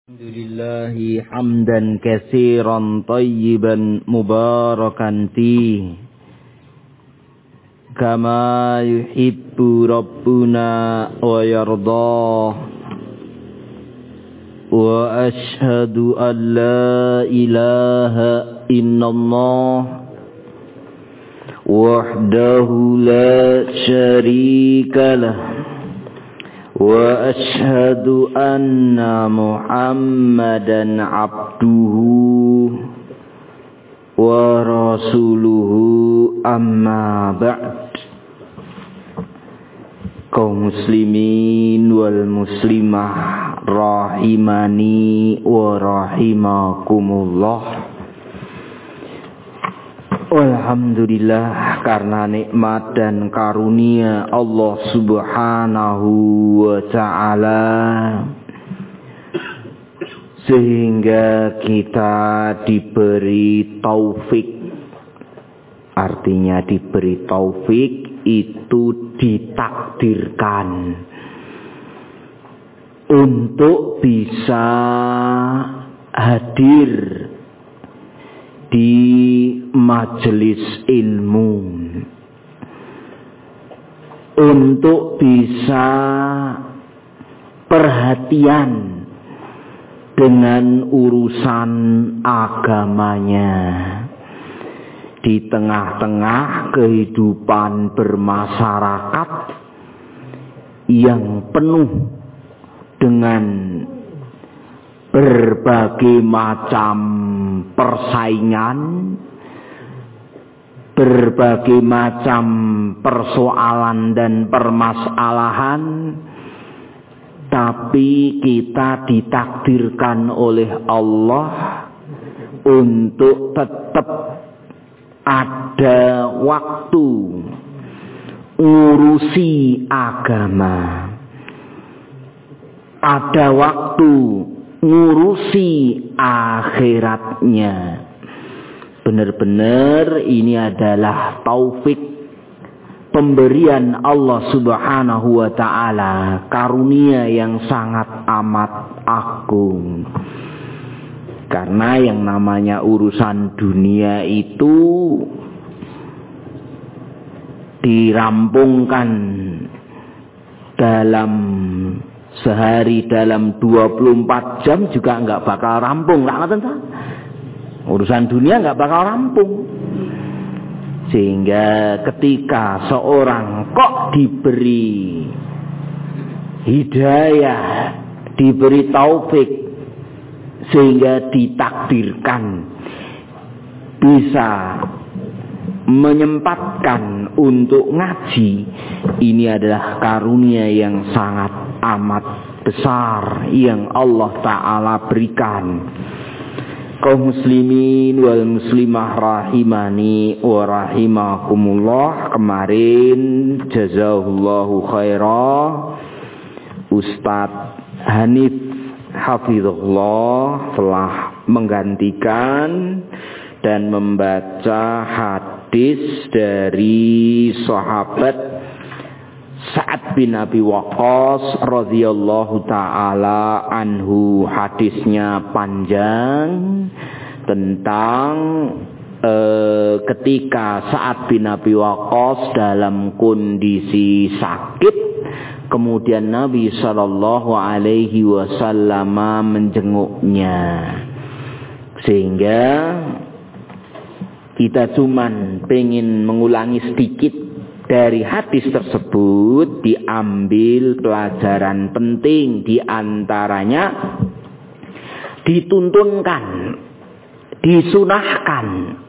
Alhamdulillahi hamdan katsiran tayyiban mubarakan fihi kama yuhibbu rabbuna wa yardah wa ashhadu an la ilaha illallah wahdahu la syarika lah wa ashhadu anna Muhammadan abduhu wa rasuluhu amma ba'd. Kaum muslimin wal muslimah rahimani wa rahimakumullah. Alhamdulillah, karena nikmat dan karunia Allah subhanahu wa ta'ala sehingga kita diberi taufik. Artinya diberi taufik itu ditakdirkan untuk bisa hadir di majelis ilmu, untuk bisa perhatian dengan urusan agamanya di tengah-tengah kehidupan bermasyarakat yang penuh dengan berbagai macam persaingan, berbagai macam persoalan dan permasalahan, tapi kita ditakdirkan oleh Allah untuk tetap ada waktu ngurusi agama, ada waktu ngurusi akhiratnya. Benar-benar ini adalah taufik pemberian Allah subhanahu wa ta'ala, karunia yang sangat amat agung. Karena yang namanya urusan dunia itu dirampungkan dalam sehari, dalam 24 jam juga enggak bakal rampung. Urusan dunia enggak bakal rampung. Sehingga ketika seorang kok diberi hidayah, diberi taufik, sehingga ditakdirkan bisa menyempatkan untuk ngaji, ini adalah karunia yang sangat amat besar yang Allah Ta'ala berikan. Kaum muslimin wal muslimah rahimani wa rahimakumullah, kemarin jazahullahu khairah Ustadz Hanif hafizullah telah menggantikan dan membaca hadis dari sahabat Sa'ad bin Abi Waqqas radhiyallahu ta'ala anhu. Hadisnya panjang tentang ketika Sa'ad bin Abi Waqqas dalam kondisi sakit, kemudian Nabi sallallahu alaihi wasallam menjenguknya. Sehingga kita cuman pengen mengulangi sedikit dari hadis tersebut, diambil pelajaran penting, di antaranya dituntunkan, disunahkan,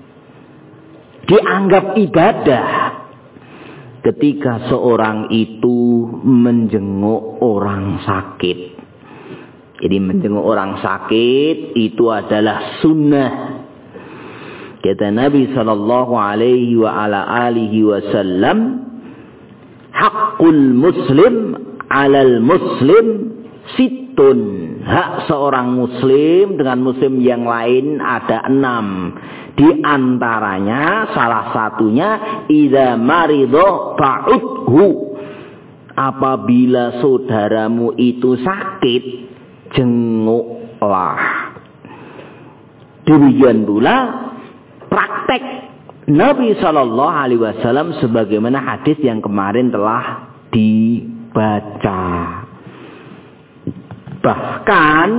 dianggap ibadah ketika seorang itu menjenguk orang sakit. Jadi menjenguk orang sakit itu adalah sunnah. Kata Nabi sallallahu alaihi wa ala alihi wasallam, haqqul muslim 'alal muslim sittun. Hak seorang muslim dengan muslim yang lain ada 6. Di antaranya salah satunya idza maridha ta'udhu. Apabila saudaramu itu sakit, jenguk Allah. Demikian pula praktek Nabi Shallallahu Alaihi Wasallam sebagaimana hadis yang kemarin telah dibaca. Bahkan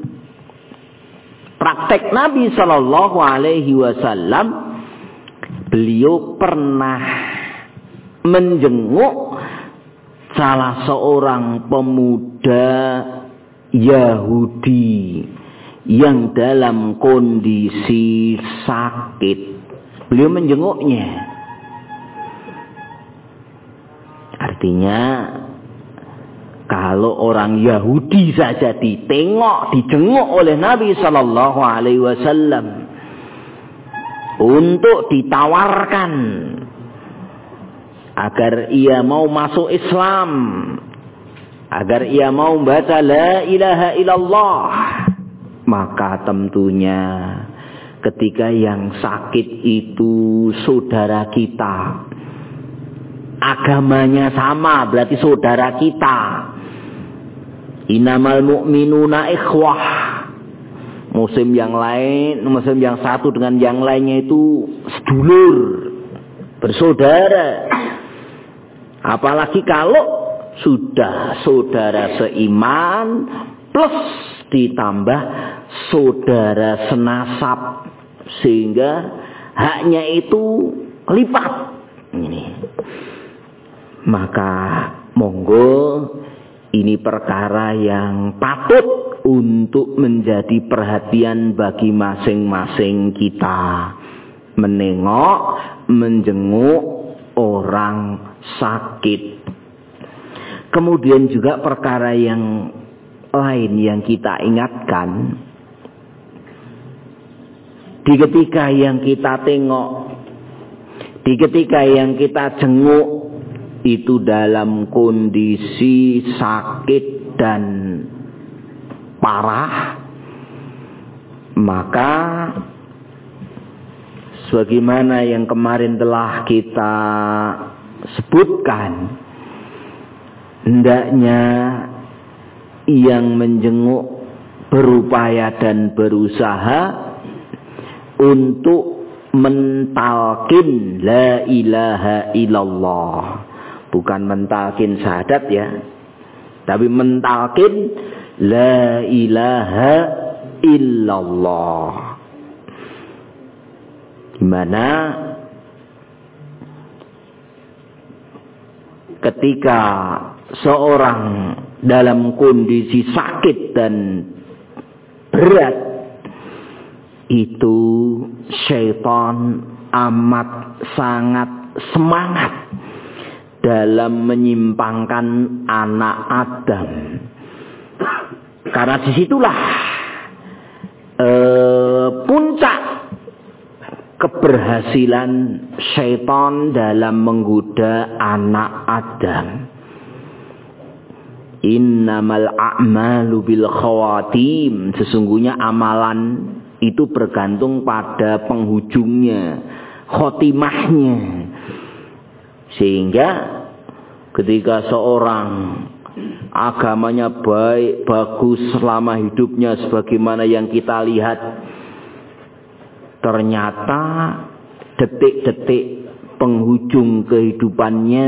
praktek Nabi Shallallahu Alaihi Wasallam, beliau pernah menjenguk salah seorang pemuda Yahudi yang dalam kondisi sakit. Beliau menjenguknya. Artinya kalau orang Yahudi saja dijenguk oleh Nabi Sallallahu Alaihi Wasallam untuk ditawarkan agar ia mau masuk Islam, agar ia mau membaca la ilaha illallah, maka tentunya ketika yang sakit itu saudara kita, agamanya sama, berarti saudara kita. Innamal mu'minuna ikhwah. Muslim yang satu dengan yang lainnya itu sedulur, bersaudara. Apalagi kalau sudah saudara seiman plus ditambah saudara senasab, sehingga haknya itu lipat. Ini. Maka monggo, ini perkara yang patut untuk menjadi perhatian bagi masing-masing kita. Menengok, menjenguk orang sakit. Kemudian juga perkara yang lain yang kita ingatkan, di ketika yang kita tengok, di ketika yang kita jenguk itu dalam kondisi sakit dan parah, maka sebagaimana yang kemarin telah kita sebutkan, hendaknya yang menjenguk berupaya dan berusaha untuk mentalkin la ilaha illallah. Bukan mentalkin syahadat ya, tapi mentalkin la ilaha illallah. Dimana ketika seorang dalam kondisi sakit dan berat, itu syaitan amat sangat semangat dalam menyimpangkan anak Adam. Karena disitulah puncak keberhasilan syaitan dalam menggoda anak Adam. Innamal a'malu bil khawatim. Sesungguhnya amalan itu bergantung pada penghujungnya, khotimahnya. Sehingga ketika seorang agamanya baik, bagus selama hidupnya sebagaimana yang kita lihat, ternyata detik-detik penghujung kehidupannya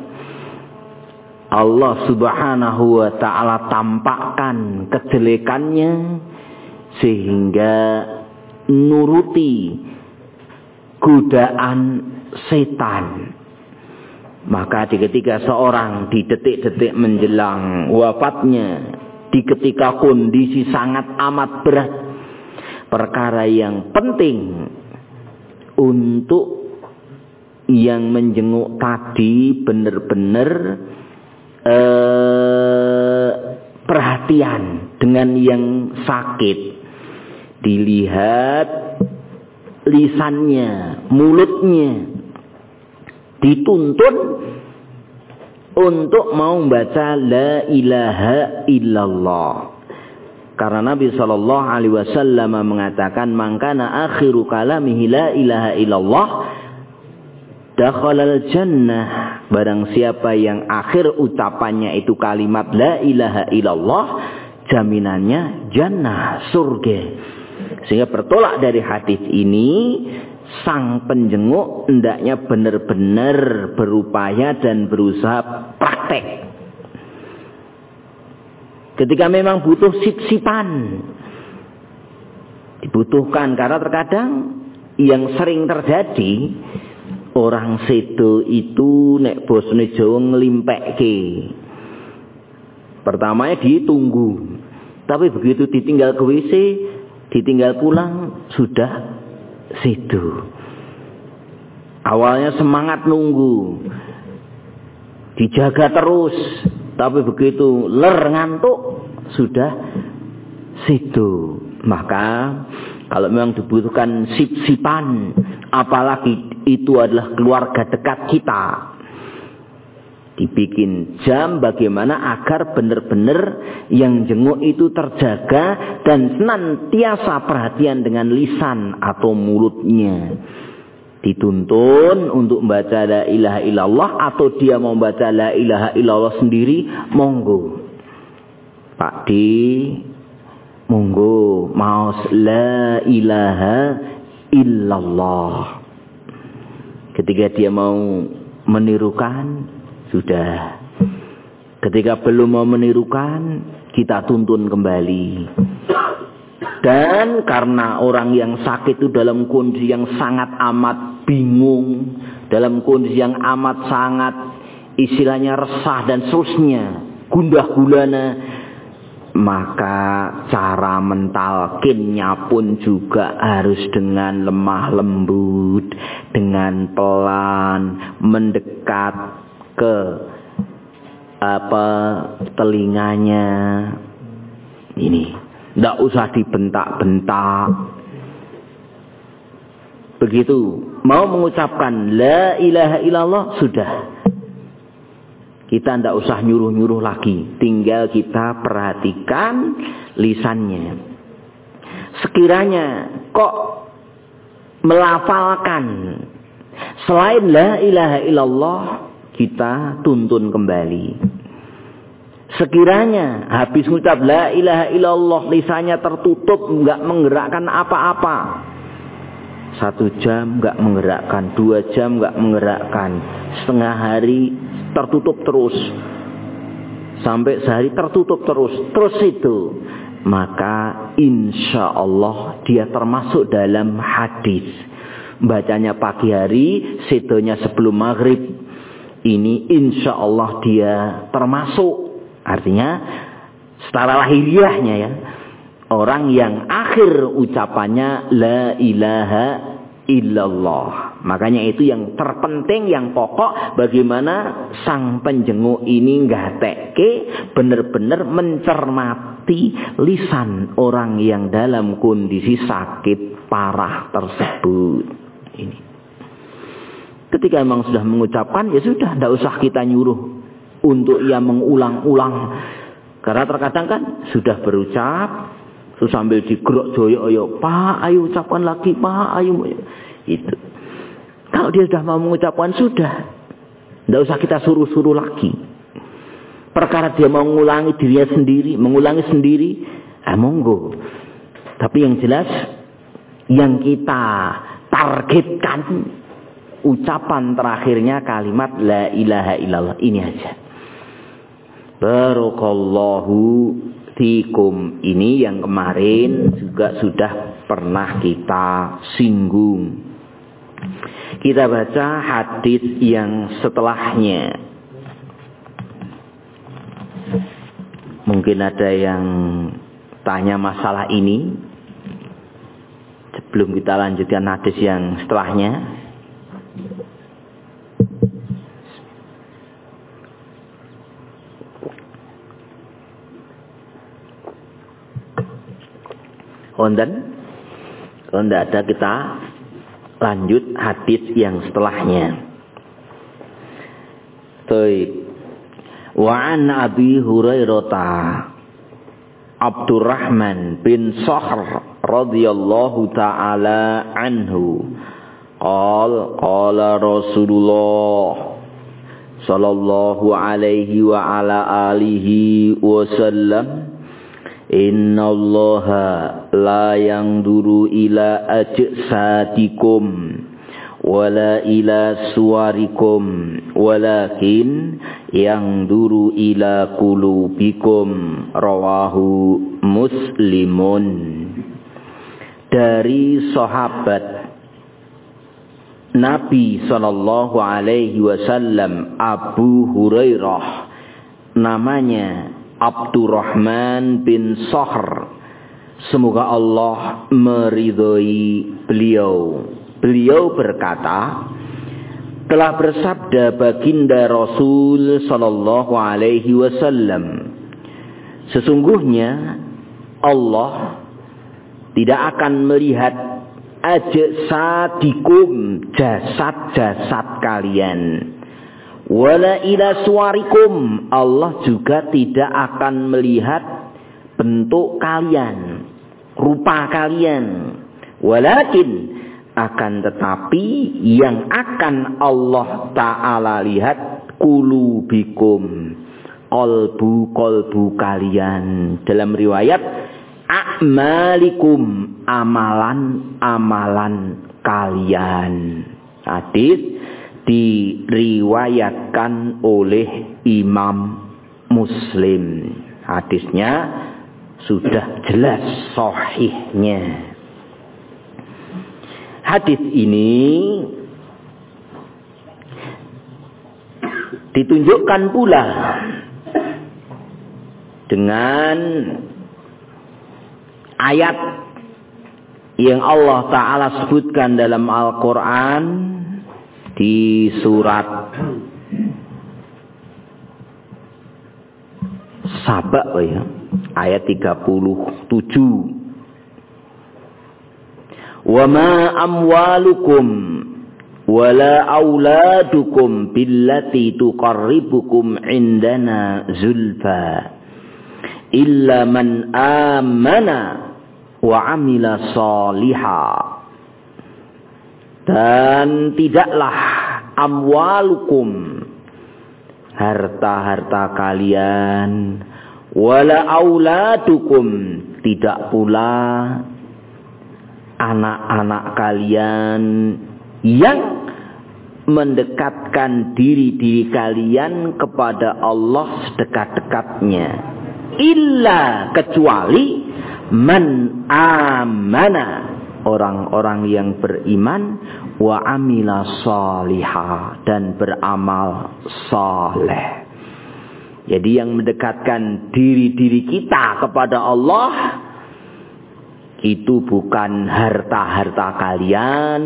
Allah Subhanahu wa ta'ala tampakkan kejelekannya, sehingga nuruti godaan setan. Maka di ketika seorang di detik-detik menjelang wafatnya, di ketika kondisi sangat amat berat, perkara yang penting untuk yang menjenguk tadi benar-benar perhatian dengan yang sakit. Dilihat lisannya, mulutnya, dituntun untuk mau membaca la ilaha illallah. Karena Nabi Shallallahu Alaihi Wasallam mengatakan, man kana akhiru kalamihi la ilaha illallah dakhalal jannah. Barang siapa yang akhir ucapannya itu kalimat la ilaha illallah, jaminannya jannah, surga. Sehingga bertolak dari hadis ini, sang penjenguk hendaknya benar-benar berupaya dan berusaha praktek. Ketika memang butuh sip-sipan, dibutuhkan, karena terkadang yang sering terjadi, orang sedo itu nek bosone Jawa nglimpekke. Pertamanya ditunggu, tapi begitu ditinggal ke WC, ditinggal pulang, sudah sedo. Awalnya semangat nunggu, dijaga terus, tapi begitu ngantuk, sudah sedo. Maka kalau memang dibutuhkan sip-sipan, apalagi itu adalah keluarga dekat kita, dibikin jam bagaimana agar benar-benar yang jenguk itu terjaga dan senantiasa perhatian dengan lisan atau mulutnya. Dituntun untuk membaca la ilaha illallah, atau dia mau baca la ilaha illallah sendiri, monggo. Pak D, monggo maos la ilaha illallah. Ketika dia mau menirukan, sudah. Ketika belum mau menirukan, kita tuntun kembali. Dan karena orang yang sakit itu dalam kondisi yang sangat amat bingung, dalam kondisi yang amat sangat istilahnya resah dan seterusnya, gundah gulana, maka cara mentalkinnya pun juga harus dengan lemah lembut, dengan pelan, mendekat ke telinganya. Ini tidak usah dibentak-bentak. Begitu mau mengucapkan la ilaha illallah, sudah. Kita tidak usah nyuruh-nyuruh lagi, tinggal kita perhatikan lisannya. Sekiranya kok melafalkan selain la ilaha illallah, kita tuntun kembali. Sekiranya habis mengucap la ilaha illallah, lisannya tertutup, enggak menggerakkan apa-apa, 1 jam enggak menggerakkan, 2 jam enggak menggerakkan, setengah hari tertutup terus, sampai sehari tertutup terus itu, maka insya Allah dia termasuk dalam hadis. Bacanya pagi hari, sedonya sebelum maghrib, ini insya Allah dia termasuk. Artinya secara lahiriahnya ya, orang yang akhir ucapannya la ilaha illallah. Makanya itu yang terpenting, yang pokok, bagaimana sang penjenguk ini ngatekke benar-benar mencermati lisan orang yang dalam kondisi sakit parah tersebut. Ini. Ketika memang sudah mengucapkan, ya sudah, tidak usah kita nyuruh untuk ia mengulang-ulang. Karena terkadang kan sudah berucap, terus sambil digerok joyo, Pak, ayo ucapkan lagi, Pak, ayo. Itu. Kalau dia sudah mau mengucapkan, sudah. Tidak usah kita suruh-suruh lagi. Perkara dia mau mengulangi dirinya sendiri, mengulangi sendiri, monggo. Tapi yang jelas, yang kita targetkan, ucapan terakhirnya kalimat la ilaha illallah, ini aja. Barakallahu fikum. Ini yang kemarin juga sudah pernah kita singgung. Kita baca hadis yang setelahnya. Mungkin ada yang tanya masalah ini sebelum kita lanjutkan hadis yang setelahnya. Kalau tidak ada, kita lanjut hadis yang setelahnya. Wa an Abi Hurairah Abdurrahman bin Sakhr radhiyallahu taala anhu qala Rasulullah sallallahu alaihi wa ala alihi wasallam Innallaha la yanzuru ila ajsadikum wala ila suwarikum walakin yanzuru ila qulubikum. Rawahu Muslimun. Dari sahabat Nabi sallallahu alaihi wasallam Abu Hurairah, namanya Abdurrahman bin Sahr, semoga Allah meridhoi beliau. Beliau berkata, telah bersabda baginda Rasul sallallahu alaihi wasallam, sesungguhnya Allah tidak akan melihat ajsadikum, jasad-jasad kalian, wala ila suwarikum, Allah juga tidak akan melihat bentuk kalian, rupa kalian, walakin, akan tetapi yang akan Allah Ta'ala lihat qulubikum, kolbu kalian. Dalam riwayat a'malikum, amalan kalian. Hadis diriwayatkan oleh Imam Muslim. Hadisnya sudah jelas sahihnya. Hadis ini ditunjukkan pula dengan ayat yang Allah Ta'ala sebutkan dalam Al-Quran di surat Saba, ayat 37. Wa ma amwalukum wala auladukum billati tuqarribukum indana zulfa illa man amana wa amila salihah. Dan tidaklah amwalukum, harta-harta kalian, wala auladukum, tidak pula anak-anak kalian yang mendekatkan diri kalian kepada Allah sedekat-dekatnya, illa, kecuali man amana, orang-orang yang beriman, wa amila salihah, dan beramal saleh. Jadi yang mendekatkan diri kita kepada Allah itu bukan harta-harta kalian,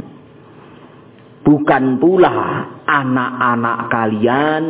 bukan pula anak-anak kalian,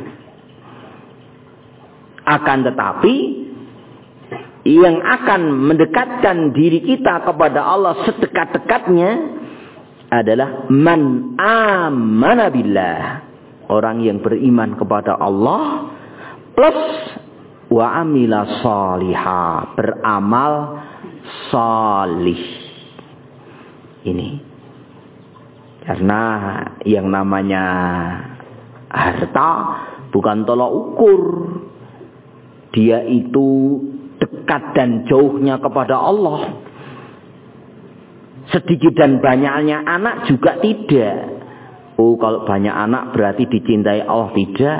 akan tetapi yang akan mendekatkan diri kita kepada Allah sedekat-dekatnya adalah man amana billah, orang yang beriman kepada Allah plus wa amila salihah, beramal salih. Ini karena yang namanya harta bukan tolak ukur dia itu dekat dan jauhnya kepada Allah. Sedikit dan banyaknya anak juga tidak. Oh, kalau banyak anak berarti dicintai Allah, tidak.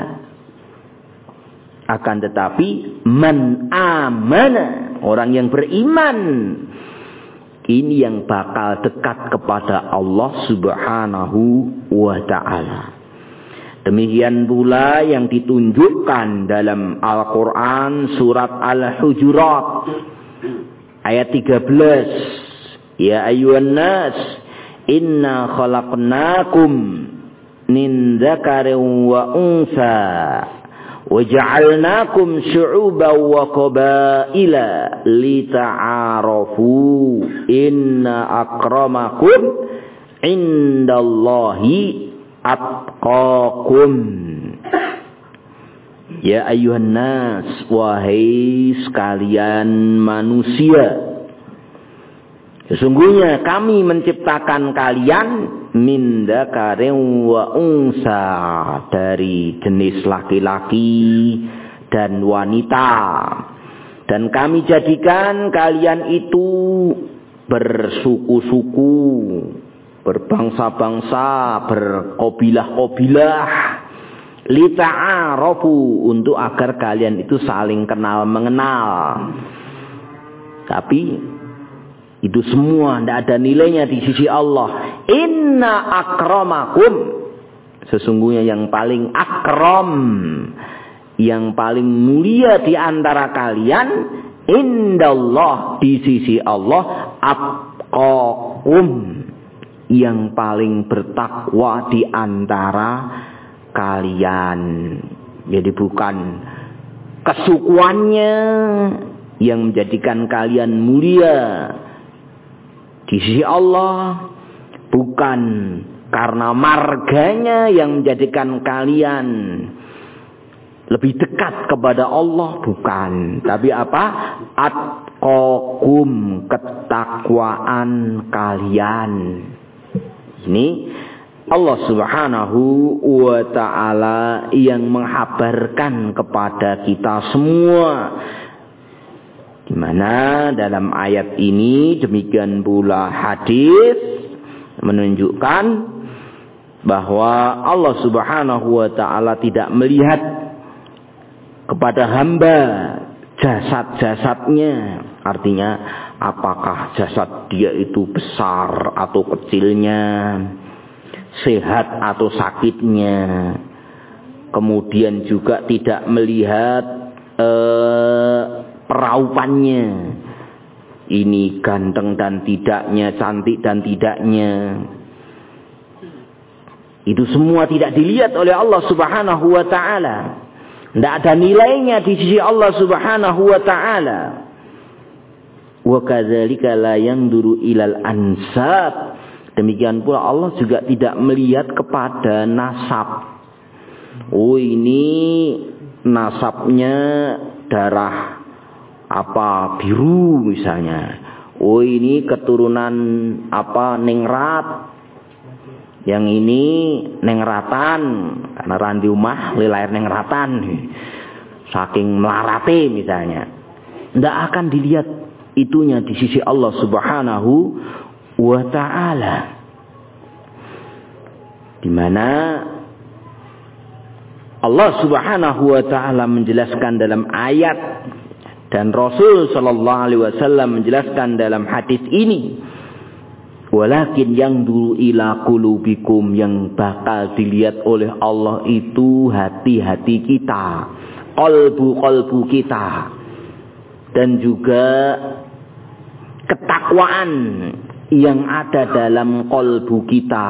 Akan tetapi man amana, orang yang beriman, ini yang bakal dekat kepada Allah Subhanahu wa ta'ala. Demikian pula yang ditunjukkan dalam Al-Quran surat Al-Hujurat ayat 13. Ya ayyuhan nas, inna khalaqnakum min dzakarin wa unsa wa ja'alnakum syu'uban wa qabaila lita'arafu inna akramakum indallahi atqakum. Ya ayyuhan nas, wahai sekalian manusia, sesungguhnya kami menciptakan kalian min dzakarin wa unsa, dari jenis laki-laki dan wanita. Dan kami jadikan kalian itu bersuku-suku, berbangsa-bangsa, berkobilah-kobilah, lita'arafu, untuk agar kalian itu saling kenal mengenal. Tapi itu semua tidak ada nilainya di sisi Allah. Inna akramakum, sesungguhnya yang paling akram, yang paling mulia di antara kalian, indallah, di sisi Allah, atqakum, yang paling bertakwa di antara kalian. Jadi bukan kesukuannya yang menjadikan kalian mulia di sisi Allah, bukan karena marganya yang menjadikan kalian lebih dekat kepada Allah, bukan. Tapi apa? Atqakum, ketakwaan kalian. Ini Allah Subhanahu wa ta'ala yang menghabarkan kepada kita semua, di mana dalam ayat ini demikian pula hadis menunjukkan bahwa Allah Subhanahu wa ta'ala tidak melihat kepada hamba jasad-jasadnya. Artinya apakah jasad dia itu besar atau kecilnya, sehat atau sakitnya. Kemudian juga tidak melihat peraupannya, ini ganteng dan tidaknya, cantik dan tidaknya. Itu semua tidak dilihat oleh Allah Subhanahu wa ta'ala. Tidak ada nilainya di sisi Allah Subhanahu wa ta'ala. Wa kadzalika la yanzuru ilal ansab. Demikian pula Allah juga tidak melihat kepada nasab. Oh, ini nasabnya darah apa biru misalnya. Oh, ini keturunan apa ningrat. Yang ini nengratan, karena randi umah lilair nengratan, saking melarate misalnya. Tidak akan dilihat itunya di sisi Allah Subhanahu wa ta'ala. Di mana Allah Subhanahu wa ta'ala menjelaskan dalam ayat, dan Rasul sallallahu alaihi wasallam menjelaskan dalam hadis ini, walakin yang dulu ila qulubikum, yang bakal dilihat oleh Allah itu hati-hati kita, qalbu kita, dan juga ketakwaan yang ada dalam qalbu kita.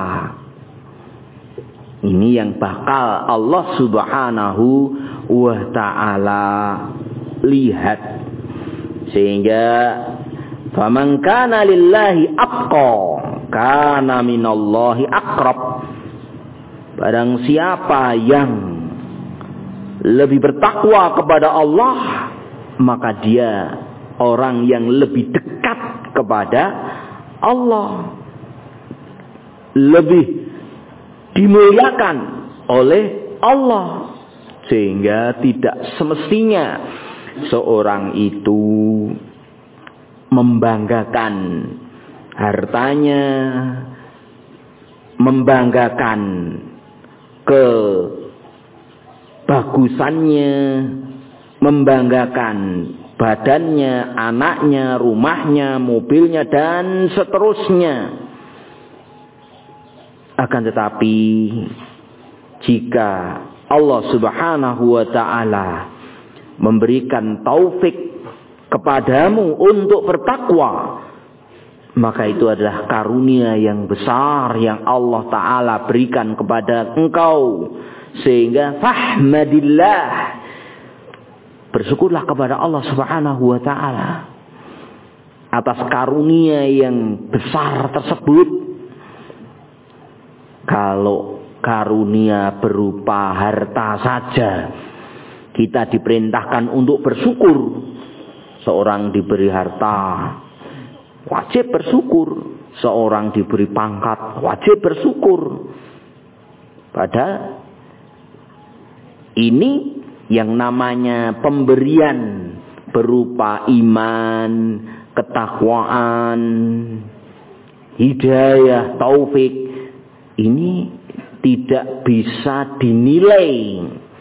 Ini yang bakal Allah Subhanahu wa ta'ala lihat. Sehingga faman kana lillahi atqa kana minallahi aqrab. Barang siapa yang lebih bertakwa kepada Allah, maka dia orang yang lebih dekat kepada Allah, lebih dimuliakan oleh Allah. Sehingga tidak semestinya seorang itu membanggakan hartanya, membanggakan kebagusannya, membanggakan badannya, anaknya, rumahnya, mobilnya, dan seterusnya. Akan tetapi jika Allah Subhanahu wa ta'ala memberikan taufik kepadamu untuk bertakwa, maka itu adalah karunia yang besar yang Allah Ta'ala berikan kepada engkau. Sehingga fahmadillah, bersyukurlah kepada Allah Subhanahu wa ta'ala atas karunia yang besar tersebut. Kalau karunia berupa harta saja, kita diperintahkan untuk bersyukur. Seorang diberi harta, wajib bersyukur. Seorang diberi pangkat, wajib bersyukur. Padahal ini yang namanya pemberian berupa iman, ketakwaan, hidayah, taufik, ini tidak bisa dinilai,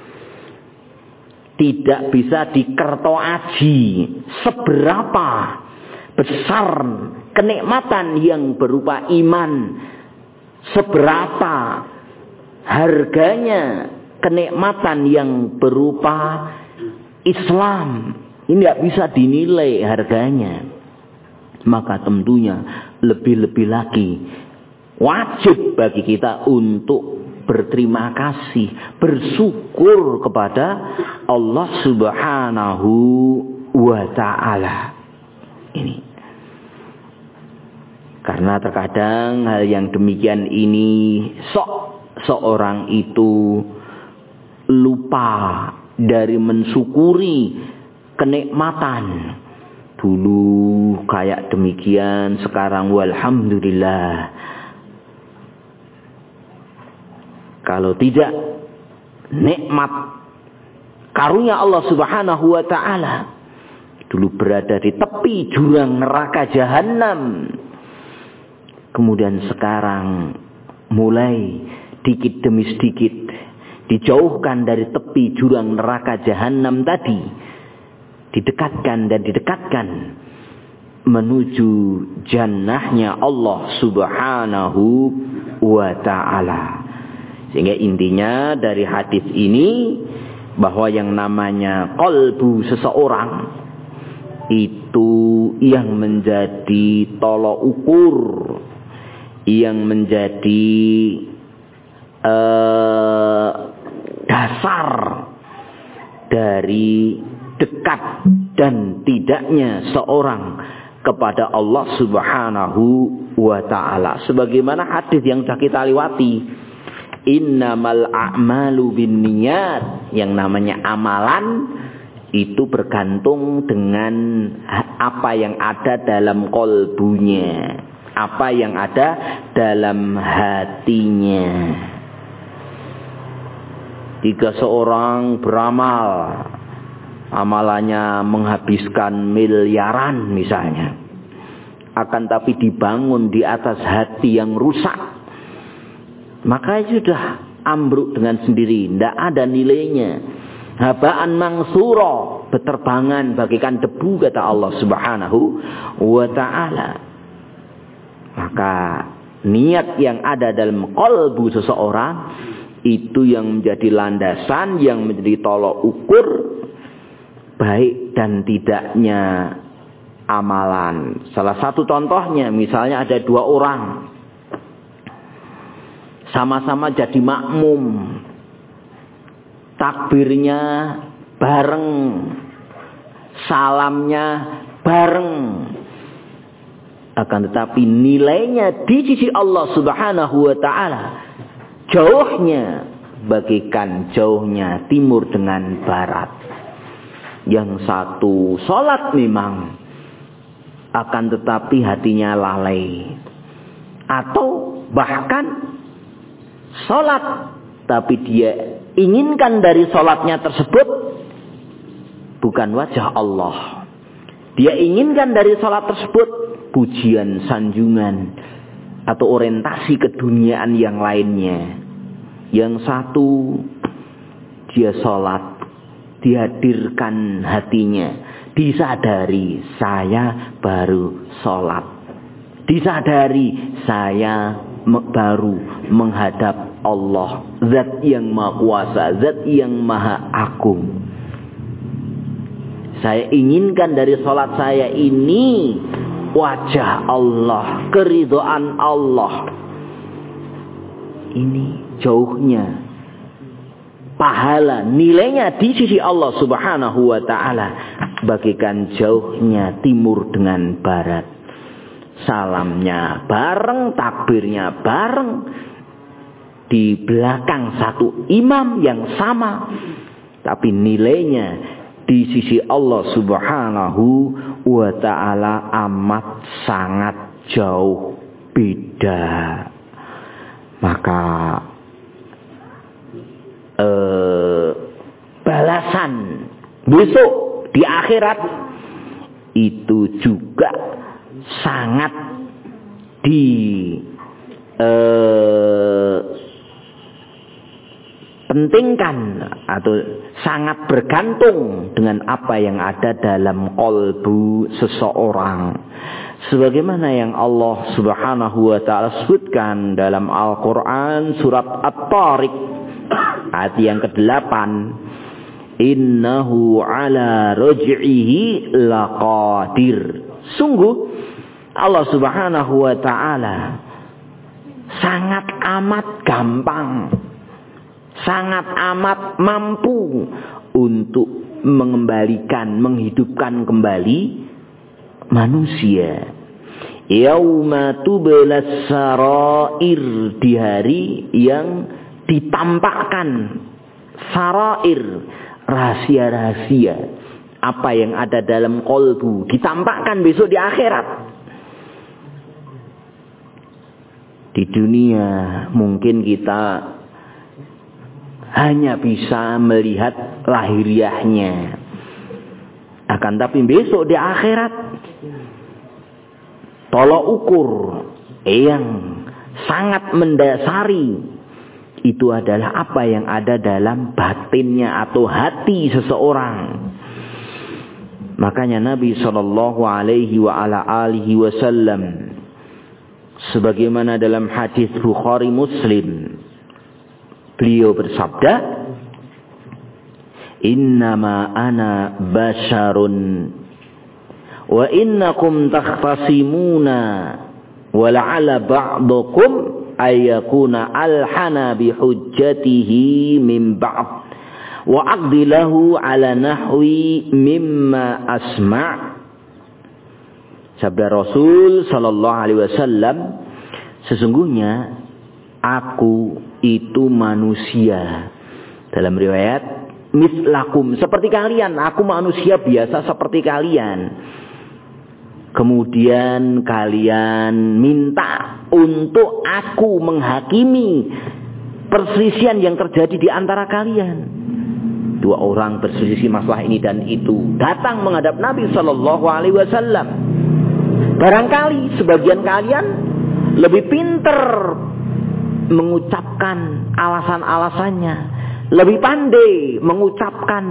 tidak bisa dikertoaji seberapa besar kenikmatan yang berupa iman, seberapa harganya kenikmatan yang berupa Islam. Ini tidak bisa dinilai harganya. Maka tentunya lebih-lebih lagi wajib bagi kita untuk berterima kasih, bersyukur kepada Allah Subhanahu wa ta'ala. Ini. Karena terkadang hal yang demikian ini seorang itu lupa dari mensyukuri kenikmatan. Dulu kayak demikian, sekarang walhamdulillah. Kalau tidak, nikmat karunia Allah Subhanahu wa ta'ala, dulu berada di tepi jurang neraka jahanam, kemudian sekarang mulai dikit demi sedikit dijauhkan dari tepi jurang neraka jahanam tadi, didekatkan dan didekatkan menuju jannahnya Allah Subhanahu wa ta'ala. Sehingga intinya dari hadis ini bahwa yang namanya qalbu seseorang itu yang menjadi tolok ukur, yang menjadi dasar dari dekat dan tidaknya seorang kepada Allah Subhanahu wa ta'ala. Sebagaimana hadis yang sudah kita lewati, innamal a'malu binniyat, yang namanya amalan itu bergantung dengan apa yang ada dalam qalbunya, apa yang ada dalam hatinya. Jika seorang beramal, amalannya menghabiskan miliaran misalnya, akan tapi dibangun di atas hati yang rusak, maka sudah ambruk dengan sendiri, tidak ada nilainya. Habaan mangsura, beterbangan bagaikan debu, kata Allah Subhanahu wa ta'ala. Maka niat yang ada dalam qalbu seseorang itu yang menjadi landasan, yang menjadi tolok ukur baik dan tidaknya amalan. Salah satu contohnya, misalnya ada dua orang sama-sama jadi makmum, takbirnya bareng, salamnya bareng, akan tetapi nilainya di sisi Allah Subhanahu wa ta'ala jauhnya bagaikan jauhnya timur dengan barat. Yang satu sholat memang, akan tetapi hatinya lalai, atau bahkan sholat tapi dia inginkan dari sholatnya tersebut bukan wajah Allah. Dia inginkan dari sholat tersebut pujian, sanjungan, atau orientasi keduniaan yang lainnya. Yang satu dia sholat, dihadirkan hatinya, disadari saya baru sholat, disadari saya baru menghadap Allah, zat yang maha kuasa, zat yang maha agung. Saya inginkan dari sholat saya ini wajah Allah, keridhaan Allah. Ini jauhnya pahala, nilainya di sisi Allah Subhanahu wa ta'ala bagaikan jauhnya timur dengan barat. Salamnya bareng, takbirnya bareng, di belakang satu imam yang sama, tapi nilainya di sisi Allah Subhanahu wa ta'ala amat sangat jauh beda. Maka balasan besok di akhirat itu juga sangat pentingkan atau sangat bergantung dengan apa yang ada dalam qalbu seseorang. Sebagaimana yang Allah Subhanahu wa taala sebutkan dalam Al-Qur'an surat At-Tariq ayat yang ke-8, innahu ala raj'ihi laqadir. Sungguh Allah Subhanahu wa taala sangat amat gampang, sangat amat mampu untuk mengembalikan, menghidupkan kembali manusia. Yauma tublas sarair, di hari yang ditampakkan sarair, rahasia-rahasia apa yang ada dalam qalbu ditampakkan besok di akhirat. Di dunia mungkin kita hanya bisa melihat lahiriahnya, akan tapi besok di akhirat tolok ukur yang sangat mendasari itu adalah apa yang ada dalam batinnya atau hati seseorang. Makanya Nabi sallallahu alaihi wa ala alihi wasallam sebagaimana dalam hadis Bukhari Muslim, beliau bersabda, innama ana basyarun wa innakum takhtasimuna wa la'ala ba'dakum ayyakuna alhana bihujjatihi min ba'd wa aqdilahu ala nahwi mimma asma'. Sabda Rasul sallallahu alaihi wasallam, sesungguhnya aku itu manusia. Dalam riwayat mislakum, seperti kalian, aku manusia biasa seperti kalian. Kemudian kalian minta untuk aku menghakimi perselisihan yang terjadi di antara kalian. Dua orang berselisih masalah ini dan itu, datang menghadap Nabi sallallahu alaihi wasallam. Barangkali sebagian kalian lebih pintar mengucapkan alasan-alasannya, lebih pandai mengucapkan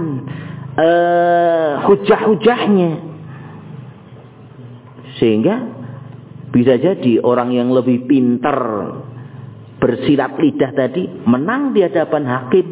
hujah-hujahnya, sehingga bisa jadi orang yang lebih pintar bersilat lidah tadi menang di hadapan hakim.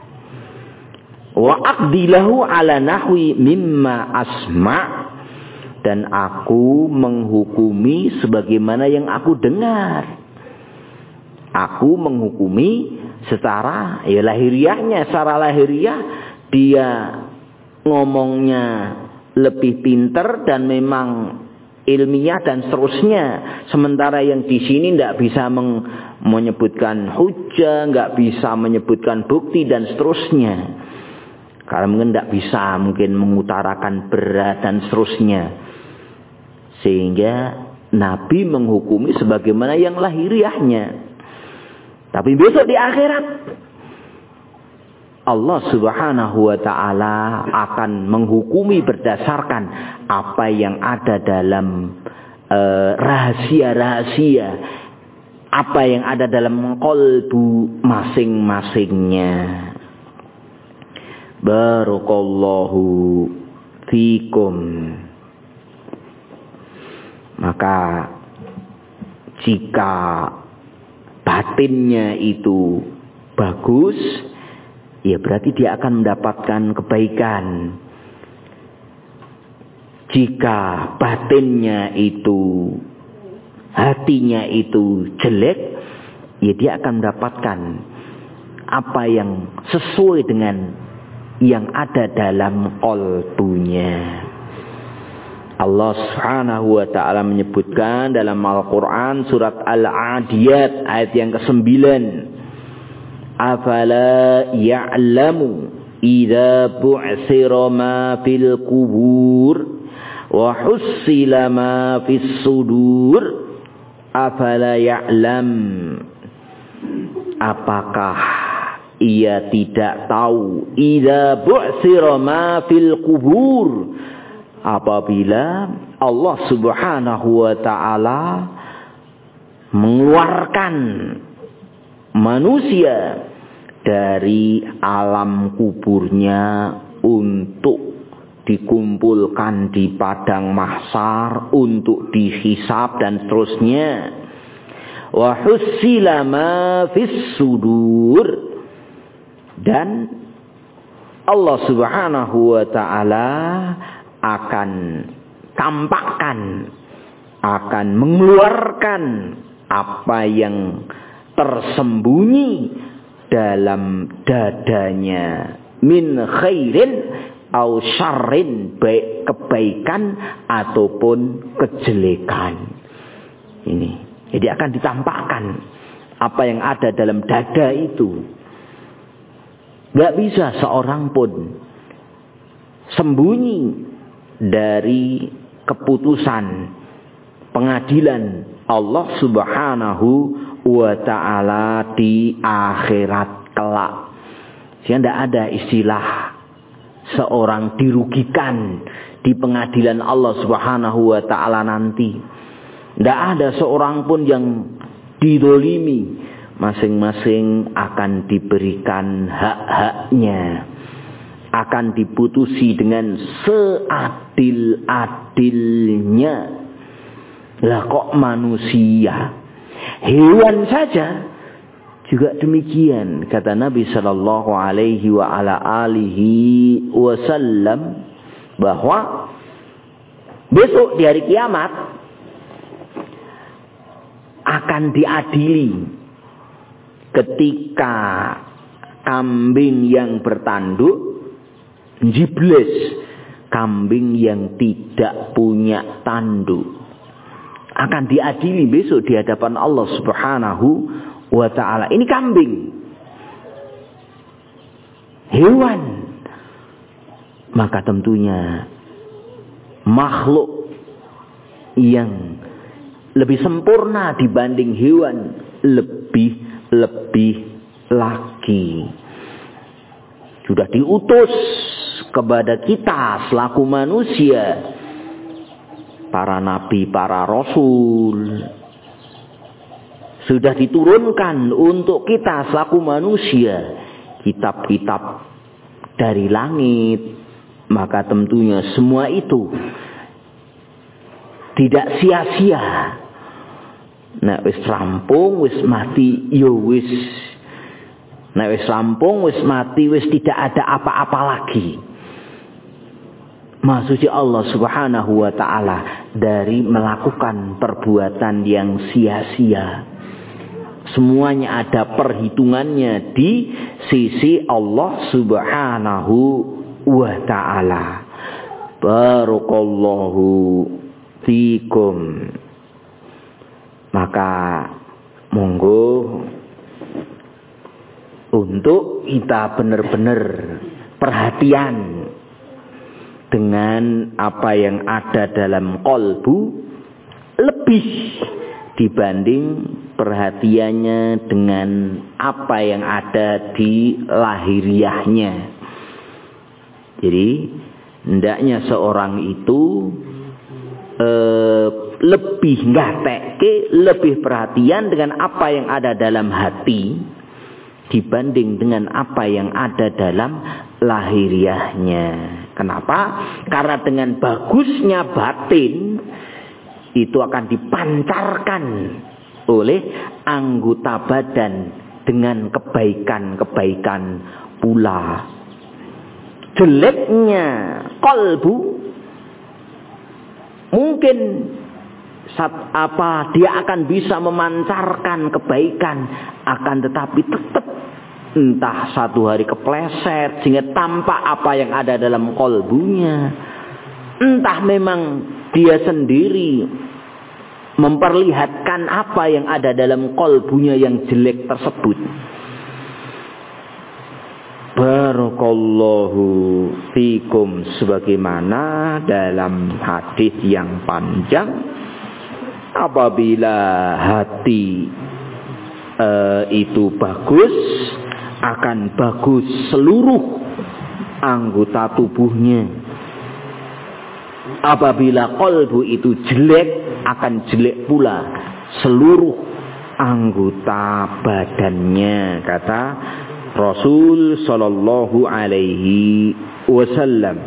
Wa aqdilahu ala nahwi mimma asma', dan aku menghukumi sebagaimana yang aku dengar. Aku menghukumi secara lahiriahnya, secara lahiriah dia ngomongnya lebih pintar dan memang ilmiah dan seterusnya. Sementara yang di sini tidak bisa menyebutkan hujah, nggak bisa menyebutkan bukti dan seterusnya. Karena mungkin tidak bisa mungkin mengutarakan berat dan seterusnya. Sehingga Nabi menghukumi sebagaimana yang lahiriahnya. Tapi besok di akhirat Allah Subhanahu wa ta'ala akan menghukumi berdasarkan apa yang ada dalam rahasia-rahasia, apa yang ada dalam qalbu masing-masingnya. Barakallahu fikum. Maka jika batinnya itu bagus, ya berarti dia akan mendapatkan kebaikan. Jika batinnya itu, hatinya itu jelek, ya dia akan mendapatkan apa yang sesuai dengan yang ada dalam qalbunya. Allah Subhanahu wa ta'ala menyebutkan dalam Al-Quran surat Al-Adiyat ayat yang ke-9, afala ya'lamu idza bu'sira ma fil qubur wa hussila ma fis sudur afala ya'lam, apakah ia tidak tahu idza bu'sira ma fil qubur, apabila Allah Subhanahu wa ta'ala mengeluarkan manusia dari alam kuburnya untuk dikumpulkan di padang mahsyar untuk dihisab dan seterusnya. Wa hussila ma fis sudur, dan Allah Subhanahu wa ta'ala akan tampakkan, akan mengeluarkan apa yang tersembunyi dalam dadanya, min khairin au syarrin, baik kebaikan ataupun kejelekan. Ini jadi akan ditampakkan apa yang ada dalam dada itu. Gak bisa seorang pun sembunyi dari keputusan pengadilan Allah Subhanahu wa ta'ala di akhirat kelak. Sehingga tidak ada istilah seorang dirugikan di pengadilan Allah Subhanahu wa ta'ala nanti. Tidak ada seorang pun yang didolimi. Masing-masing akan diberikan hak-haknya, akan diputusi dengan seadil-adilnya. Lah kok manusia, hewan saja juga demikian. Kata Nabi sallallahu alaihi wa ala alihi wasallam bahwa besok di hari kiamat akan diadili ketika kambing yang bertanduk jiblis kambing yang tidak punya tanduk. Akan diadili besok di hadapan Allah Subhanahu wa ta'ala. Ini kambing, hewan. Maka tentunya makhluk yang lebih sempurna dibanding hewan, lebih lagi sudah diutus kepada kita selaku manusia, para nabi, para rasul sudah diturunkan untuk kita selaku manusia, kitab-kitab dari langit. Maka tentunya semua itu tidak sia-sia. Nek wis rampung, wis mati, yo wis. Nek wis rampung, wis mati, wis tidak ada apa-apa lagi. Maksudnya Allah Subhanahu wa ta'ala dari melakukan perbuatan yang sia-sia. Semuanya ada perhitungannya di sisi Allah Subhanahu wa ta'ala. Barakallahu fikum. Maka monggo untuk kita benar-benar perhatian dengan apa yang ada dalam qalbu lebih dibanding perhatiannya dengan apa yang ada di lahiriahnya. Jadi hendaknya seorang itu lebih ngatekke, lebih perhatian dengan apa yang ada dalam hati dibanding dengan apa yang ada dalam lahiriahnya. Kenapa? Karena dengan bagusnya batin itu akan dipancarkan oleh anggota badan dengan kebaikan-kebaikan pula. Jeleknya qalbu mungkin dia akan bisa memancarkan kebaikan, akan tetapi tetap entah satu hari kepleset sehingga tampak apa yang ada dalam qalbunya, entah memang dia sendiri memperlihatkan apa yang ada dalam qalbunya yang jelek tersebut. Barakallahu fikum, sebagaimana dalam hadis yang panjang, apabila hati itu bagus, akan bagus seluruh anggota tubuhnya. Apabila qalbu itu jelek, akan jelek pula seluruh anggota badannya, kata Rasul sallallahu alaihi wasallam.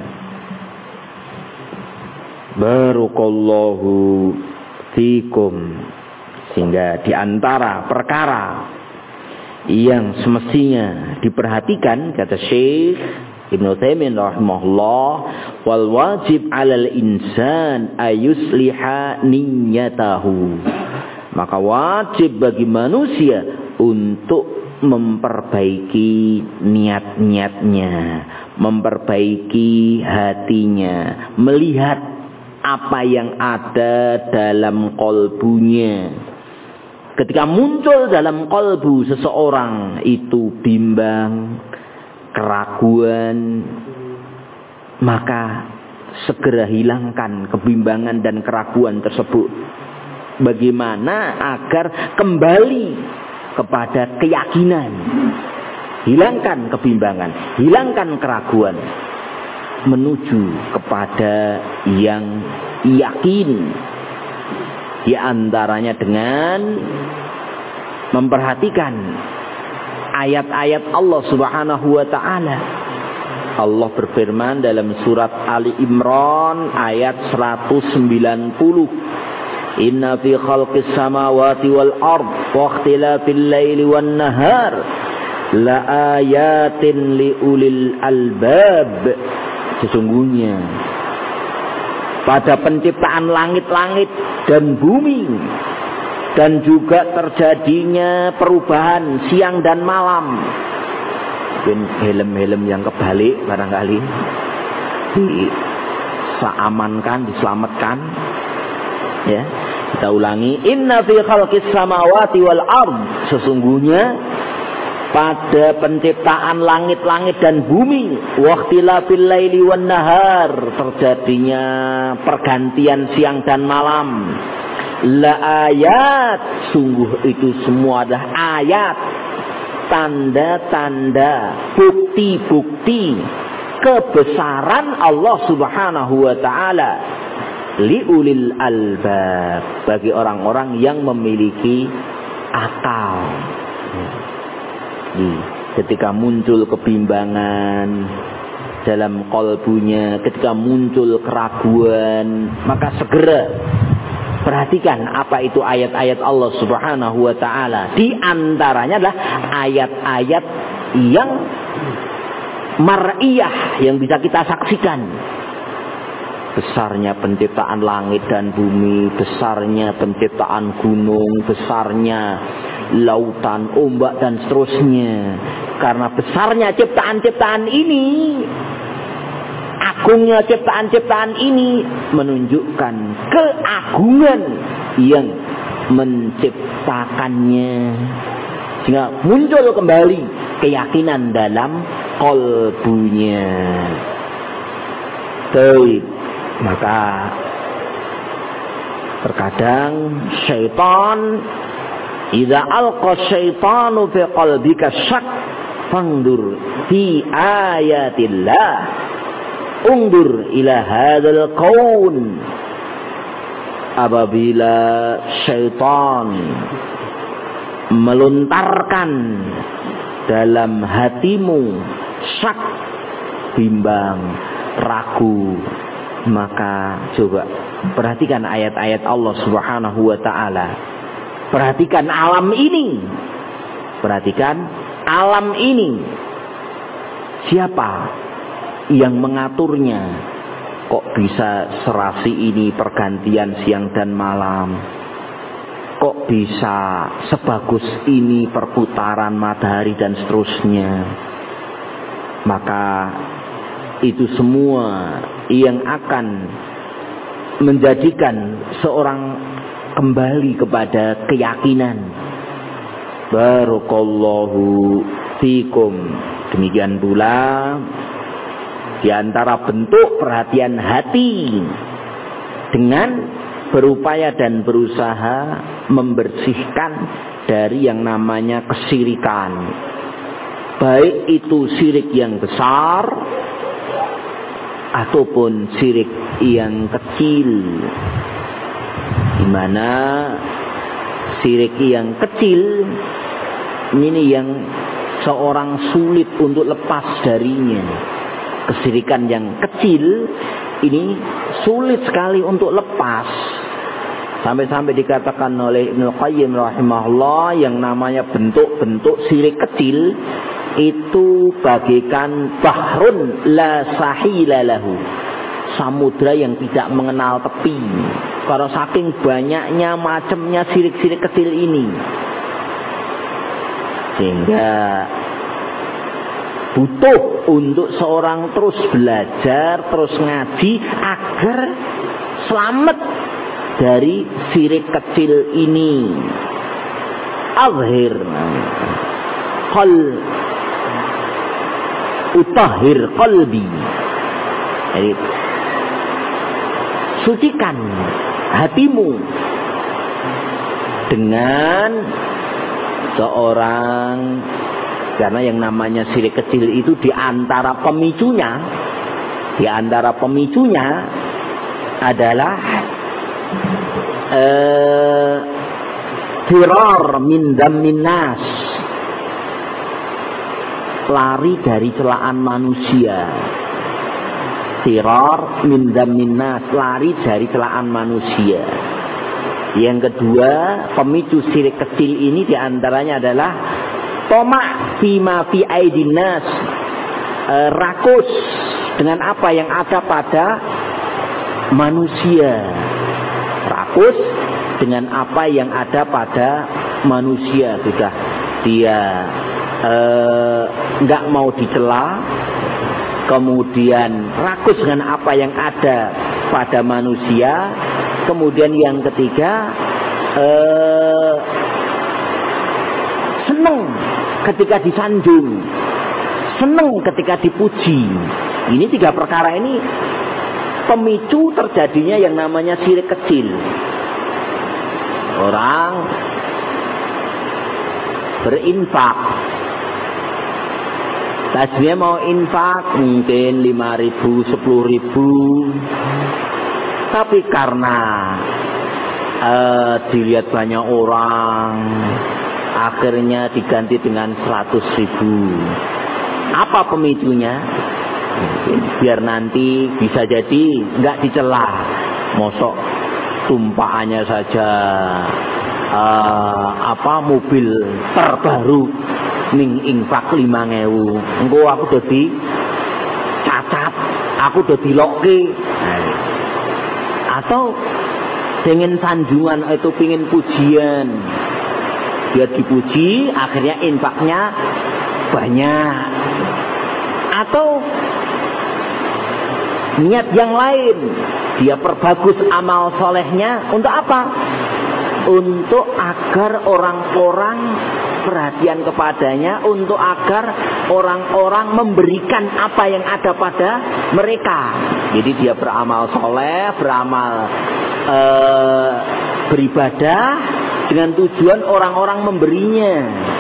Barakallahu fikum. Sehingga di antara perkara yang semestinya diperhatikan, kata Syekh Ibnu Taimiyah rahimahullah, wal wajib 'alal insan ayusliha niyyatahu. Maka wajib bagi manusia untuk memperbaiki niat-niatnya, memperbaiki hatinya, melihat apa yang ada dalam qalbunya. Ketika muncul dalam qalbu seseorang itu bimbang, keraguan, maka segera hilangkan kebimbangan dan keraguan tersebut. Bagaimana agar kembali kepada keyakinan. Hilangkan kebimbangan, hilangkan keraguan, menuju kepada yang yakin. Di antaranya dengan memperhatikan ayat-ayat Allah Subhanahu wa taala. Allah berfirman dalam surat Ali Imran ayat 190. Inna fi khalqis samawati wal ard wa ikhtilafil laili wan nahar la ayatin li ulil albab. Sesungguhnya pada penciptaan langit-langit dan bumi, dan juga terjadinya perubahan siang dan malam. Mungkin helm-helm yang kebalik barangkali diamankan, diselamatkan. Ya, kita ulangi. Inna fi khalqis samawati wal ard. Sesungguhnya pada penciptaan langit-langit dan bumi, waqtilafil laili wan nahar, terjadinya pergantian siang dan malam, la ayat, sungguh itu semua adalah ayat, tanda-tanda, bukti-bukti kebesaran Allah Subhanahu wa taala, liulil albab, bagi orang-orang yang memiliki akal. Ketika muncul kebimbangan dalam qalbunya, ketika muncul keraguan, maka segera perhatikan apa itu ayat-ayat Allah Subhanahu wa taala. Di antaranya adalah ayat-ayat yang mar'iyah, yang bisa kita saksikan. Besarnya penciptaan langit dan bumi, besarnya penciptaan gunung, besarnya lautan, ombak dan seterusnya. Karena besarnya ciptaan-ciptaan ini, agungnya ciptaan-ciptaan ini menunjukkan keagungan yang menciptakannya. Sehingga muncul kembali keyakinan dalam qalbunya. Baik, maka terkadang syaitan, idza alqa syaitanu fi qalbika syak fandur fi ayatillah, undur ila hadzal qaun. Apabila syaitan melontarkan dalam hatimu syak, bimbang, ragu, maka coba perhatikan ayat-ayat Allah Subhanahu wa taala. Perhatikan alam ini. Perhatikan alam ini. Siapa yang mengaturnya? Kok bisa serasi ini pergantian siang dan malam? Kok bisa sebagus ini perputaran matahari dan seterusnya? Maka itu semua yang akan menjadikan seorang kembali kepada keyakinan. Barakallahu fikum. Demikian pula di antara bentuk perhatian hati dengan berupaya dan berusaha membersihkan dari yang namanya kesyirikan. Baik itu syirik yang besar ataupun syirik yang kecil, di mana syirik yang kecil ini yang seorang sulit untuk lepas darinya. Kesyirikan yang kecil ini sulit sekali untuk lepas. Sampai-sampai dikatakan oleh Ibnu Qayyim rahimahullah, yang namanya bentuk-bentuk syirik kecil itu bagaikan bahrun la sahila lahu, samudra yang tidak mengenal tepi. Karena saking banyaknya macamnya syirik-syirik kecil ini, sehingga butuh untuk seorang terus belajar, terus ngaji agar selamat dari syirik kecil ini. Azhir utahhir qalbi, jadi sucikan hatimu dengan seorang, karena yang namanya syirik kecil itu di antara pemicunya adalah firar min dammin nas, lari dari celaan manusia. Firar min dammin nas, lari dari celaan manusia. Yang kedua, pemicu syirik kecil ini diantaranya adalah tomak fima fi aidin nas, rakus dengan apa yang ada pada manusia. Rakus dengan apa yang ada pada manusia. Sudah dia nggak mau dicela, kemudian rakus dengan apa yang ada pada manusia. Kemudian yang ketiga, senang ketika disanjung, senang ketika dipuji. Ini tiga perkara ini pemicu terjadinya yang namanya syirik kecil. Orang berinfak, tasnya mau infak mungkin 5.000, 10.000, tapi karena dilihat banyak orang, akhirnya diganti dengan 100.000. Apa pemicunya? Biar nanti bisa jadi nggak dicela, mosok tumpahannya saja mobil terbaru ning infak 5.000, engko aku dadi cacat, aku dadi loke. Atau dengan sanjungan itu pingin pujian, dia dipuji akhirnya infaknya banyak. Atau niat yang lain, dia perbagus amal solehnya untuk apa? Untuk agar orang-orang perhatian kepadanya, untuk agar orang-orang memberikan apa yang ada pada mereka. Jadi dia beramal soleh, beribadah dengan tujuan orang-orang memberinya.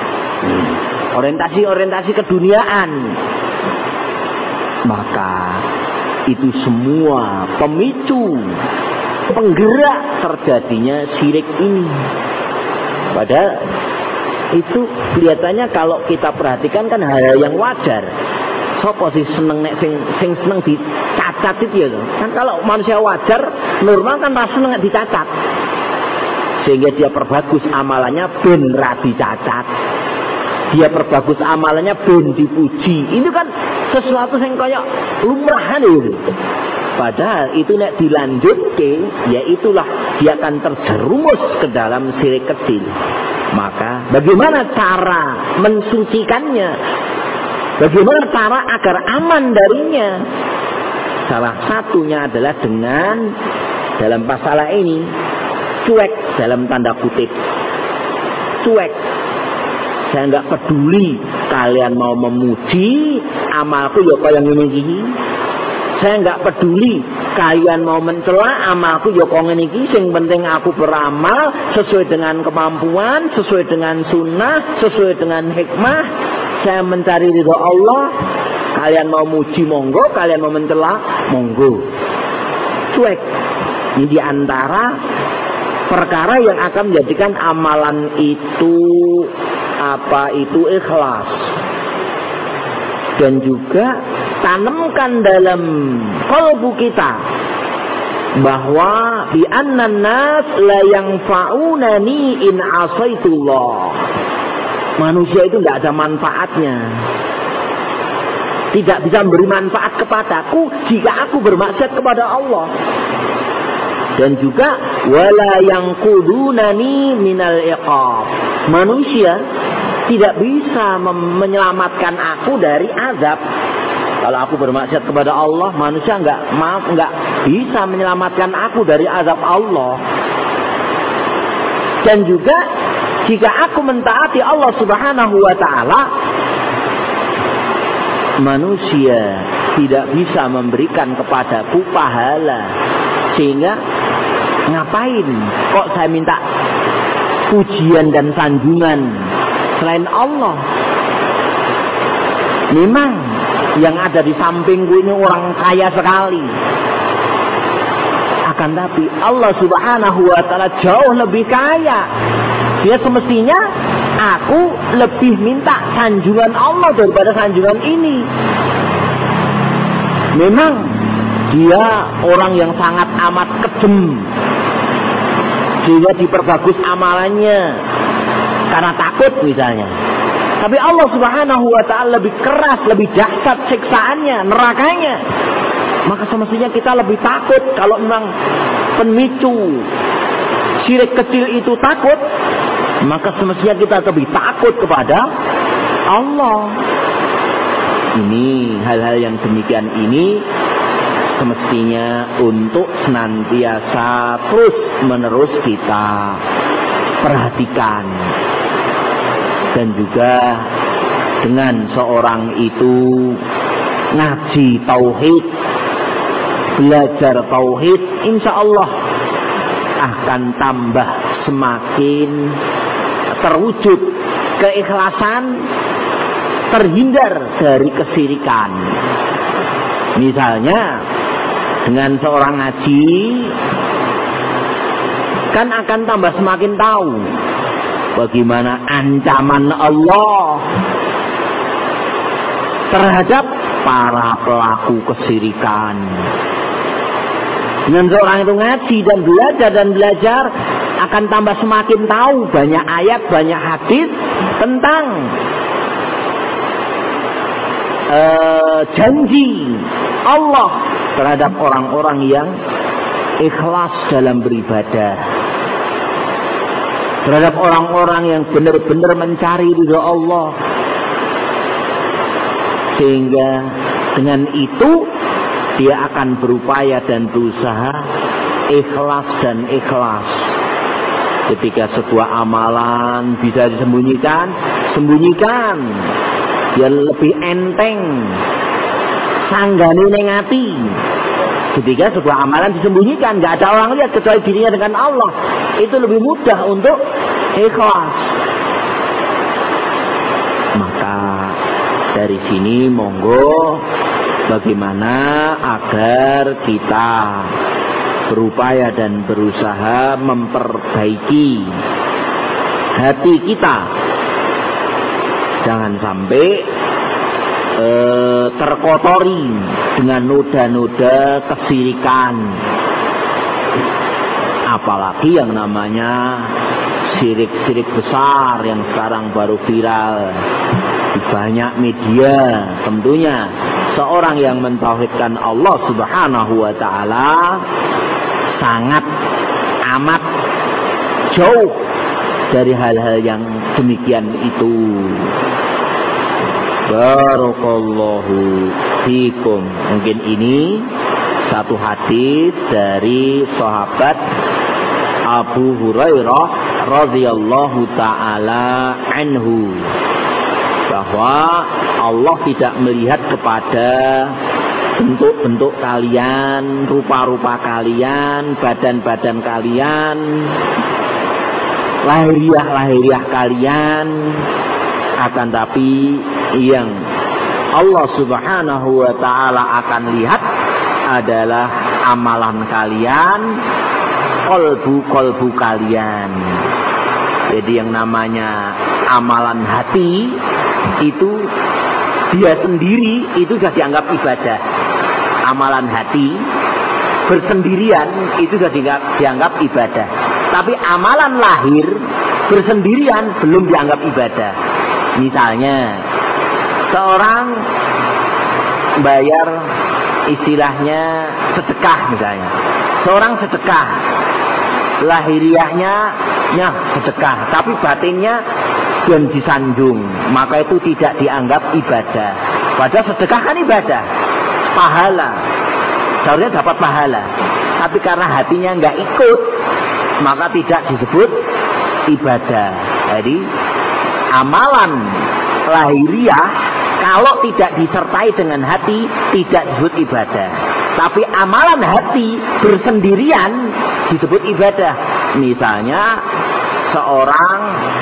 Orientasi keduniaan. Maka itu semua pemicu, penggerak terjadinya syirik ini. Padahal itu kelihatannya kalau kita perhatikan kan hal yang wajar. Sopo sih seneng nek sing seneng dicacat itu ya. Kan kalau manusia wajar, normal kan rasa seneng dicacat. Sehingga dia perbagus amalannya ben ra dicacat. Dia perbagus amalannya ben dipuji. Ini kan sesuatu yang kayak lumrahan itu. Padahal itu nek dilanjutke, ya itulah dia akan terjerumus ke dalam syirik kecil. Maka bagaimana cara mensucikannya? Bagaimana cara agar aman darinya? Salah satunya adalah dengan dalam masalah ini cuek, dalam tanda kutip. Cuek. Saya nggak peduli kalian mau memuji amalku ya kaya ngene iki. Saya nggak peduli kalian mau mencela amalku ya kaya ngene iki. Sing penting aku beramal sesuai dengan kemampuan, sesuai dengan sunnah, sesuai dengan hikmah. Saya mencari ridha Allah. Kalian mau muji monggo, kalian mau mencela monggo. Cuek. Ini di antara perkara yang akan menjadikan amalan itu ikhlas. Dan juga tanamkan dalam kalbu kita bahwa bi annan nas la yanfa'unani in asaitullah. Manusia itu enggak ada manfaatnya. Tidak bisa memberi manfaat kepadaku jika aku bermaksiat kepada Allah. Dan juga wala yanqudunani minal iqab. Manusia tidak bisa menyelamatkan aku dari azab. Kalau aku bermaksiat kepada Allah, manusia enggak bisa menyelamatkan aku dari azab Allah. Dan juga jika aku mentaati Allah Subhanahu wa taala, manusia tidak bisa memberikan kepadaku pahala. Sehingga ngapain kok saya minta pujian dan sanjungan selain Allah? Memang yang ada di sampingku ini orang kaya sekali. Akan tapi Allah Subhanahu wa taala jauh lebih kaya. Dia semestinya aku lebih minta sanjungan Allah daripada sanjungan ini. Memang dia orang yang sangat amat kejem. Dia diperbagus amalannya karena takut misalnya. Tapi Allah Subhanahu wa taala lebih keras, lebih dahsyat siksaannya, nerakanya. Maka semestinya kita lebih takut. Kalau memang pemicu syirik kecil itu takut, maka semestinya kita lebih takut kepada Allah. Ini hal-hal yang demikian ini semestinya untuk senantiasa terus menerus kita perhatikan. Dan juga dengan seorang itu ngaji tauhid, belajar tauhid, insya Allah akan tambah semakin terwujud keikhlasan, terhindar dari kesyirikan. Misalnya dengan seorang ngaji kan akan tambah semakin tahu bagaimana ancaman Allah terhadap para pelaku kesyirikan. Dengan seorang itu ngaji dan belajar akan tambah semakin tahu banyak ayat, banyak hadis tentang janji Allah terhadap orang-orang yang ikhlas dalam beribadah, terhadap orang-orang yang benar-benar mencari ridha Allah. Sehingga dengan itu dia akan berupaya dan berusaha ikhlas dan ikhlas. Ketika sebuah amalan bisa disembunyikan, sembunyikan. Dia lebih enteng sanggane ning ati. Ketika sebuah amalan disembunyikan, nggak ada orang lihat kecuali dirinya dengan Allah, itu lebih mudah untuk ikhlas. Maka dari sini monggo bagaimana agar kita berupaya dan berusaha memperbaiki hati kita. Jangan sampai terkotori dengan noda-noda kesyirikan. Apalagi yang namanya syirik-syirik besar yang sekarang baru viral di banyak media. Tentunya seorang yang mentauhidkan Allah Subhanahu wa taala sangat amat jauh dari hal-hal yang demikian itu. Barakallahu fikum. Mungkin ini satu hadis dari sahabat Abu Hurairah radhiyallahu taala anhu, bahwa Allah tidak melihat kepada bentuk-bentuk kalian, rupa-rupa kalian, badan-badan kalian, lahiriah-lahiriah kalian, akan tapi yang Allah Subhanahu wa ta'ala akan lihat adalah amalan kalian, kolbu kalian. Jadi yang namanya amalan hati itu dia sendiri itu sudah dianggap ibadah. Amalan hati bersendirian itu sudah dianggap ibadah. Tapi amalan lahir bersendirian belum dianggap ibadah. Misalnya seorang bayar istilahnya sedekah misalnya. Seorang sedekah lahiriahnya sedekah, tapi batinnya dan disanjung, maka itu tidak dianggap ibadah. Padahal sedekah kan ibadah, pahala, seharusnya dapat pahala. Tapi karena hatinya nggak ikut, maka tidak disebut ibadah. Jadi amalan lahiriah kalau tidak disertai dengan hati tidak disebut ibadah. Tapi amalan hati bersendirian disebut ibadah. Misalnya seorang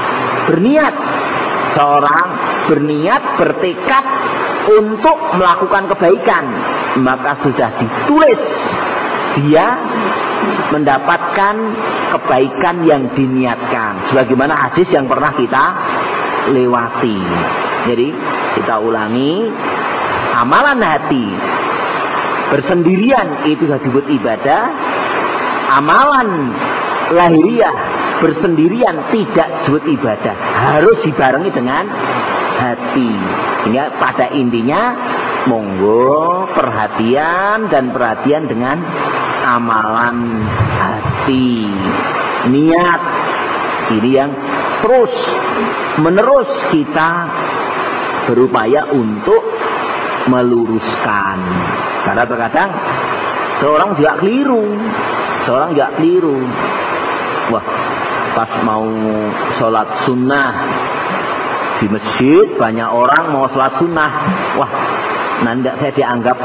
berniat bertekad untuk melakukan kebaikan, maka sudah ditulis dia mendapatkan kebaikan yang diniatkan. Sebagaimana hadis yang pernah kita lewati. Jadi kita ulangi, amalan hati bersendirian itu sudah disebut ibadah. Amalan lahiriah bersendirian tidak disebut ibadah, harus dibarengi dengan hati. Sehingga pada intinya monggo perhatian dengan amalan hati, niat ini yang terus menerus kita berupaya untuk meluruskan. Karena terkadang seorang juga keliru. Wah, pas mau sholat sunnah di masjid banyak orang mau sholat sunnah. Wah, nanti saya dianggap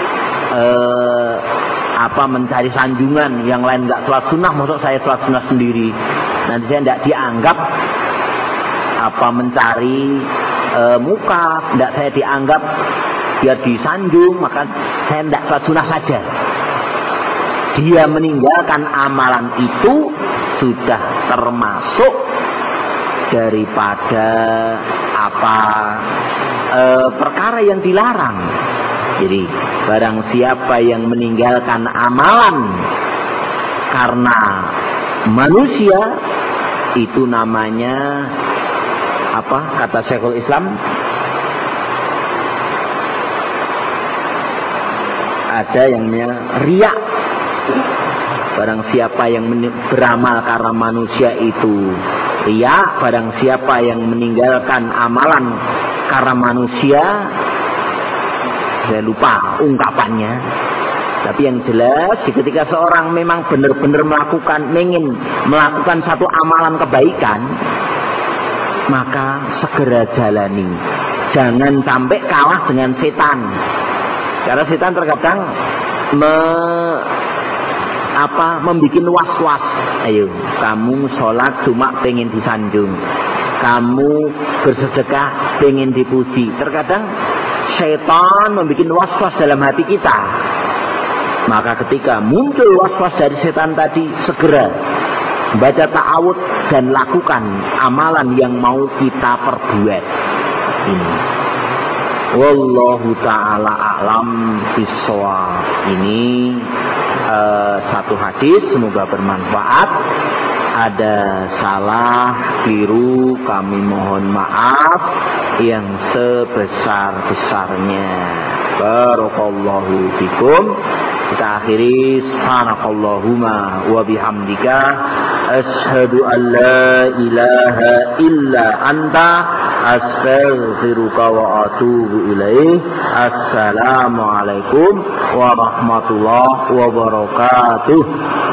mencari sanjungan, yang lain nggak sholat sunnah, maksud saya sholat sunnah sendiri. Nanti saya tidak dianggap mencari muka, tidak saya dianggap biar disanjung, maka saya tidak sholat sunnah saja. Dia meninggalkan amalan itu sudah termasuk daripada perkara yang dilarang. Jadi barang siapa yang meninggalkan amalan karena manusia, itu namanya kata Syekhul Islam, ada yang namanya riya. Barang siapa yang beramal karena manusia itu riya. Barang siapa yang meninggalkan amalan karena manusia, saya lupa ungkapannya. Tapi yang jelas, ketika seorang memang benar-benar ingin melakukan satu amalan kebaikan, maka segera jalani. Jangan sampai kalah dengan setan. Karena setan terkadang membikin was-was. Ayo, kamu sholat cuma pengen disanjung, kamu bersedekah pengen dipuji. Terkadang setan membikin was-was dalam hati kita. Maka ketika muncul was-was dari setan tadi, segera baca ta'awud dan lakukan amalan yang mau kita perbuat. Ini wallahu ta'ala a'lam bishawab. Ini satu hadis, semoga bermanfaat. Ada salah, keliru, kami mohon maaf yang sebesar-besarnya. Barakallahu fikum. Kita akhiri, subhanakallahumma wa bihamdika asyhadu an la ilaha illa anta astaghfiruka wa atubu ilaih. Assalamualaikum warahmatullahi wabarakatuh.